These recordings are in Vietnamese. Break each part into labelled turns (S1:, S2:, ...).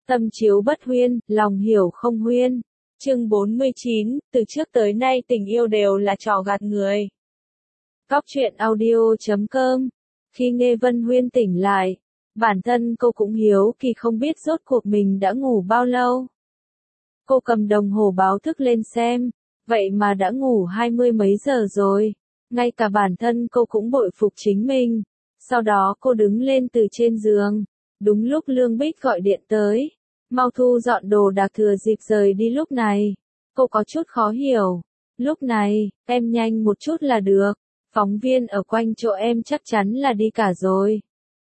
S1: Tâm chiếu bất huyên, lòng hiểu không huyên. Chương 49, từ trước tới nay tình yêu đều là trò gạt người. Góc truyện audio.com. Khi Nghe Vân Huyên tỉnh lại, bản thân cô cũng hiếu kỳ không biết rốt cuộc mình đã ngủ bao lâu. Cô cầm đồng hồ báo thức lên xem, vậy mà đã ngủ 20 mấy giờ rồi. Ngay cả bản thân cô cũng bội phục chính mình. Sau đó cô đứng lên từ trên giường. Đúng lúc Lương Bích gọi điện tới. Mau thu dọn đồ đạc thừa dịp rời đi lúc này. Cô có chút khó hiểu. Lúc này, em nhanh một chút là được. Phóng viên ở quanh chỗ em chắc chắn là đi cả rồi.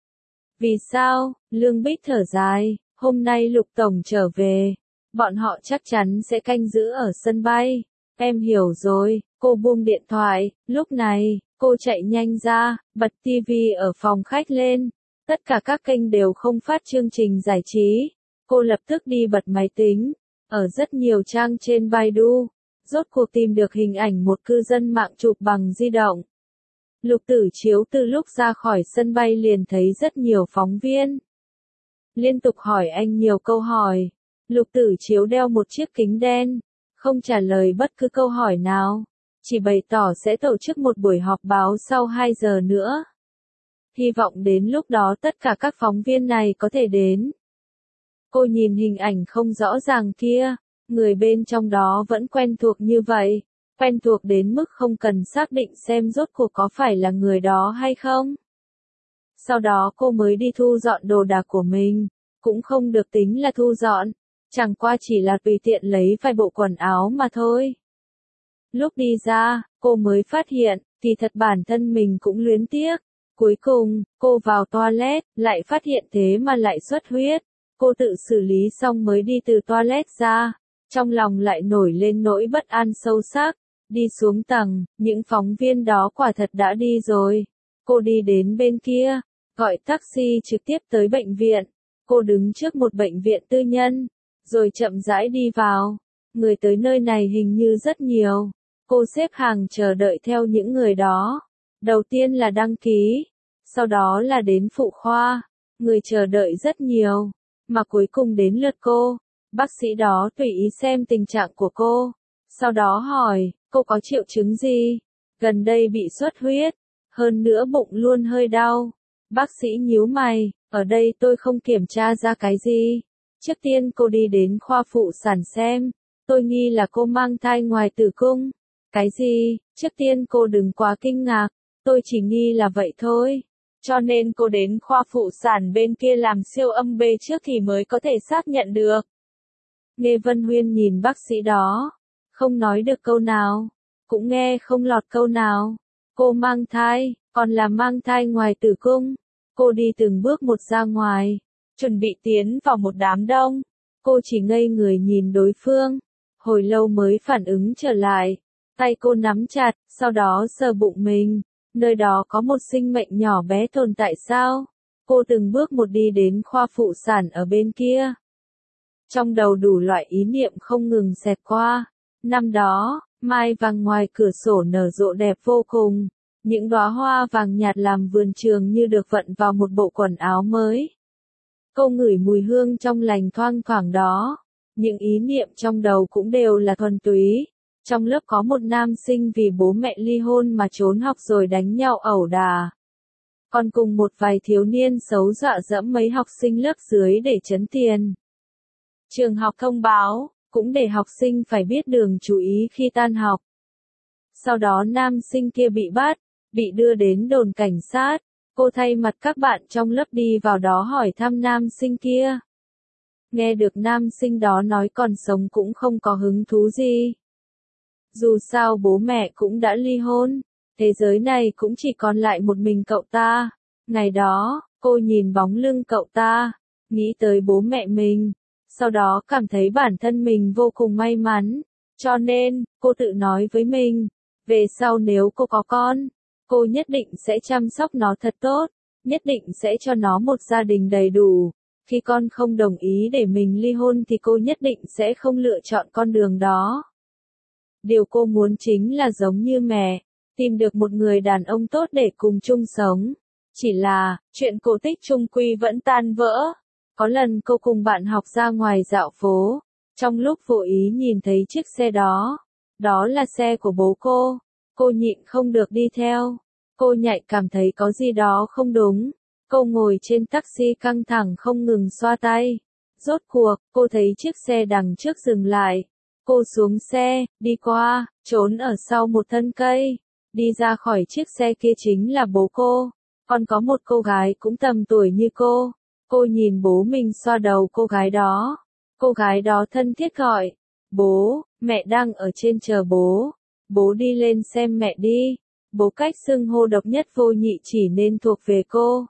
S1: Vì sao? Lương Bích thở dài. Hôm nay Lục Tổng trở về. Bọn họ chắc chắn sẽ canh giữ ở sân bay. Em hiểu rồi. Cô buông điện thoại. Lúc này, cô chạy nhanh ra, bật tivi ở phòng khách lên. Tất cả các kênh đều không phát chương trình giải trí. Cô lập tức đi bật máy tính. Ở rất nhiều trang trên Baidu, rốt cuộc tìm được hình ảnh một cư dân mạng chụp bằng di động. Lục Tử Chiếu từ lúc ra khỏi sân bay liền thấy rất nhiều phóng viên. Liên tục hỏi anh nhiều câu hỏi. Lục Tử Chiếu đeo một chiếc kính đen, không trả lời bất cứ câu hỏi nào. Chỉ bày tỏ sẽ tổ chức một buổi họp báo sau 2 giờ nữa. Hy vọng đến lúc đó tất cả các phóng viên này có thể đến. Cô nhìn hình ảnh không rõ ràng kia, người bên trong đó vẫn quen thuộc như vậy, quen thuộc đến mức không cần xác định xem rốt cuộc có phải là người đó hay không. Sau đó cô mới đi thu dọn đồ đạc của mình, cũng không được tính là thu dọn, chẳng qua chỉ là tùy tiện lấy vài bộ quần áo mà thôi. Lúc đi ra, cô mới phát hiện, kỳ thật bản thân mình cũng luyến tiếc. Cuối cùng, cô vào toilet, lại phát hiện thế mà lại xuất huyết. Cô tự xử lý xong mới đi từ toilet ra. Trong lòng lại nổi lên nỗi bất an sâu sắc. Đi xuống tầng, những phóng viên đó quả thật đã đi rồi. Cô đi đến bên kia, gọi taxi trực tiếp tới bệnh viện. Cô đứng trước một bệnh viện tư nhân, rồi chậm rãi đi vào. Người tới nơi này hình như rất nhiều. Cô xếp hàng chờ đợi theo những người đó. Đầu tiên là đăng ký, sau đó là đến phụ khoa. Người chờ đợi rất nhiều, mà cuối cùng đến lượt cô. Bác sĩ đó tùy ý xem tình trạng của cô. Sau đó hỏi, cô có triệu chứng gì? Gần đây bị xuất huyết, hơn nữa bụng luôn hơi đau. Bác sĩ nhíu mày, ở đây tôi không kiểm tra ra cái gì. Trước tiên cô đi đến khoa phụ sản xem. Tôi nghi là cô mang thai ngoài tử cung. Cái gì? Trước tiên cô đừng quá kinh ngạc. Tôi chỉ nghi là vậy thôi. Cho nên cô đến khoa phụ sản bên kia làm siêu âm B trước thì mới có thể xác nhận được. Nghe Vân Huyên nhìn bác sĩ đó, không nói được câu nào, cũng nghe không lọt câu nào. Cô mang thai, còn là mang thai ngoài tử cung. Cô đi từng bước một ra ngoài, chuẩn bị tiến vào một đám đông. Cô chỉ ngây người nhìn đối phương, hồi lâu mới phản ứng trở lại. Tay cô nắm chặt, sau đó sờ bụng mình. Nơi đó có một sinh mệnh nhỏ bé tồn tại sao? Cô từng bước một đi đến khoa phụ sản ở bên kia. Trong đầu đủ loại ý niệm không ngừng xẹt qua. Năm đó, mai vàng ngoài cửa sổ nở rộ đẹp vô cùng. Những đóa hoa vàng nhạt làm vườn trường như được vận vào một bộ quần áo mới. Cô ngửi mùi hương trong lành thoang thoảng đó. Những ý niệm trong đầu cũng đều là thuần túy. Trong lớp có một nam sinh vì bố mẹ ly hôn mà trốn học rồi đánh nhau ẩu đả. Còn cùng một vài thiếu niên xấu dọa dẫm mấy học sinh lớp dưới để trấn tiền. Trường học thông báo, cũng để học sinh phải biết đường chú ý khi tan học. Sau đó nam sinh kia bị bắt, bị đưa đến đồn cảnh sát. Cô thay mặt các bạn trong lớp đi vào đó hỏi thăm nam sinh kia. Nghe được nam sinh đó nói còn sống cũng không có hứng thú gì. Dù sao bố mẹ cũng đã ly hôn, thế giới này cũng chỉ còn lại một mình cậu ta. Ngày đó, cô nhìn bóng lưng cậu ta, nghĩ tới bố mẹ mình, sau đó cảm thấy bản thân mình vô cùng may mắn. Cho nên, cô tự nói với mình, về sau nếu cô có con, cô nhất định sẽ chăm sóc nó thật tốt, nhất định sẽ cho nó một gia đình đầy đủ. Khi con không đồng ý để mình ly hôn thì cô nhất định sẽ không lựa chọn con đường đó. Điều cô muốn chính là giống như mẹ, tìm được một người đàn ông tốt để cùng chung sống. Chỉ là, chuyện cổ tích chung quy vẫn tan vỡ. Có lần cô cùng bạn học ra ngoài dạo phố, trong lúc vô ý nhìn thấy chiếc xe đó. Đó là xe của bố cô nhịn không được đi theo. Cô nhạy cảm thấy có gì đó không đúng. Cô ngồi trên taxi căng thẳng không ngừng xoa tay. Rốt cuộc, cô thấy chiếc xe đằng trước dừng lại. Cô xuống xe, đi qua, trốn ở sau một thân cây. Đi ra khỏi chiếc xe kia chính là bố cô. Còn có một cô gái cũng tầm tuổi như cô. Cô nhìn bố mình xoa đầu cô gái đó. Cô gái đó thân thiết gọi. Bố, mẹ đang ở trên chờ bố. Bố đi lên xem mẹ đi. Bố cách xưng hô độc nhất vô nhị chỉ nên thuộc về cô.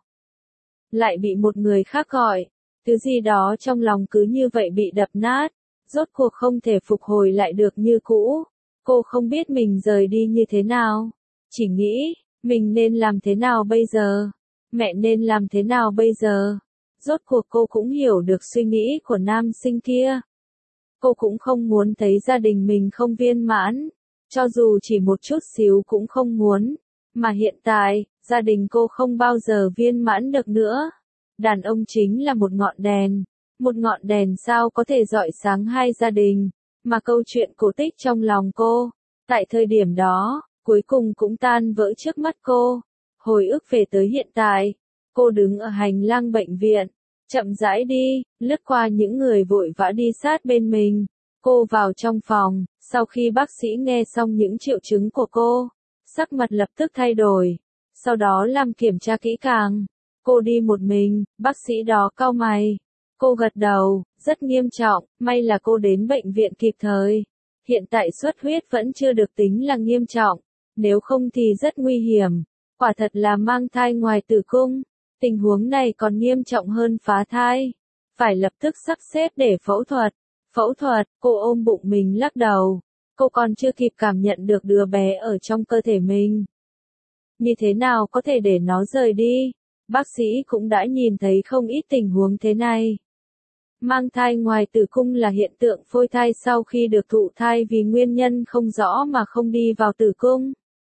S1: Lại bị một người khác gọi. Thứ gì đó trong lòng cứ như vậy bị đập nát. Rốt cuộc không thể phục hồi lại được như cũ. Cô không biết mình rời đi như thế nào. Chỉ nghĩ, mình nên làm thế nào bây giờ? Mẹ nên làm thế nào bây giờ? Rốt cuộc cô cũng hiểu được suy nghĩ của nam sinh kia. Cô cũng không muốn thấy gia đình mình không viên mãn. Cho dù chỉ một chút xíu cũng không muốn. Mà hiện tại, gia đình cô không bao giờ viên mãn được nữa. Đàn ông chính là một ngọn đèn. Một ngọn đèn sao có thể rọi sáng hai gia đình. Mà câu chuyện cổ tích trong lòng cô, tại thời điểm đó, cuối cùng cũng tan vỡ trước mắt cô. Hồi ức về tới hiện tại, cô đứng ở hành lang bệnh viện, chậm rãi đi, lướt qua những người vội vã đi sát bên mình. Cô vào trong phòng, sau khi bác sĩ nghe xong những triệu chứng của cô, sắc mặt lập tức thay đổi. Sau đó làm kiểm tra kỹ càng. Cô đi một mình, bác sĩ đó cau mày. Cô gật đầu, rất nghiêm trọng, may là cô đến bệnh viện kịp thời. Hiện tại xuất huyết vẫn chưa được tính là nghiêm trọng, nếu không thì rất nguy hiểm. Quả thật là mang thai ngoài tử cung. Tình huống này còn nghiêm trọng hơn phá thai. Phải lập tức sắp xếp để phẫu thuật. Phẫu thuật, cô ôm bụng mình lắc đầu. Cô còn chưa kịp cảm nhận được đứa bé ở trong cơ thể mình. Như thế nào có thể để nó rời đi? Bác sĩ cũng đã nhìn thấy không ít tình huống thế này. Mang thai ngoài tử cung là hiện tượng phôi thai sau khi được thụ thai vì nguyên nhân không rõ mà không đi vào tử cung.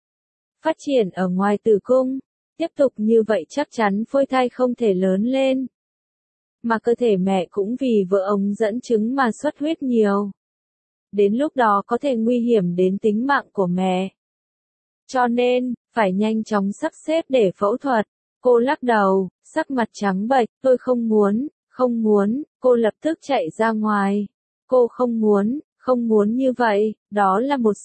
S1: Phát triển ở ngoài tử cung. Tiếp tục như vậy chắc chắn phôi thai không thể lớn lên. Mà cơ thể mẹ cũng vì vỡ ống dẫn trứng mà xuất huyết nhiều. Đến lúc đó có thể nguy hiểm đến tính mạng của mẹ. Cho nên, phải nhanh chóng sắp xếp để phẫu thuật. Cô lắc đầu, sắc mặt trắng bệch, tôi không muốn, cô lập tức chạy ra ngoài. Cô không muốn như vậy, đó là một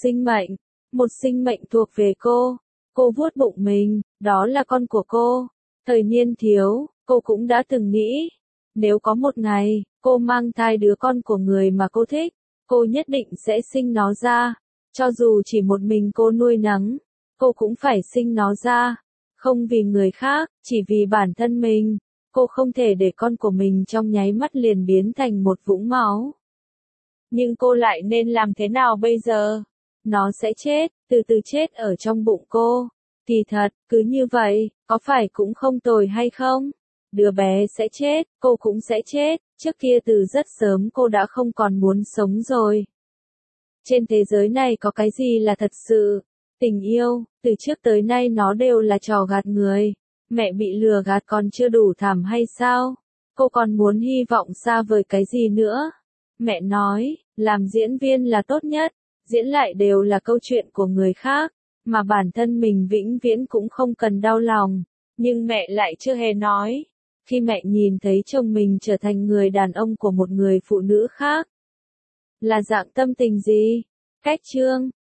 S1: sinh mệnh thuộc về cô. Cô vuốt bụng mình, đó là con của cô. Thời niên thiếu, cô cũng đã từng nghĩ, nếu có một ngày, cô mang thai đứa con của người mà cô thích, cô nhất định sẽ sinh nó ra. Cho dù chỉ một mình cô nuôi nấng, cô cũng phải sinh nó ra. Không vì người khác, chỉ vì bản thân mình. Cô không thể để con của mình trong nháy mắt liền biến thành một vũng máu. Nhưng cô lại nên làm thế nào bây giờ? Nó sẽ chết, từ từ chết ở trong bụng cô. Kỳ thật, cứ như vậy, có phải cũng không tồi hay không? Đứa bé sẽ chết, cô cũng sẽ chết. Trước kia từ rất sớm cô đã không còn muốn sống rồi. Trên thế giới này có cái gì là thật sự? Tình yêu, từ trước tới nay nó đều là trò gạt người. Mẹ bị lừa gạt còn chưa đủ thảm hay sao? Cô còn muốn hy vọng xa vời cái gì nữa? Mẹ nói, làm diễn viên là tốt nhất, diễn lại đều là câu chuyện của người khác, mà bản thân mình vĩnh viễn cũng không cần đau lòng. Nhưng mẹ lại chưa hề nói. Khi mẹ nhìn thấy chồng mình trở thành người đàn ông của một người phụ nữ khác, là dạng tâm tình gì? Cách chương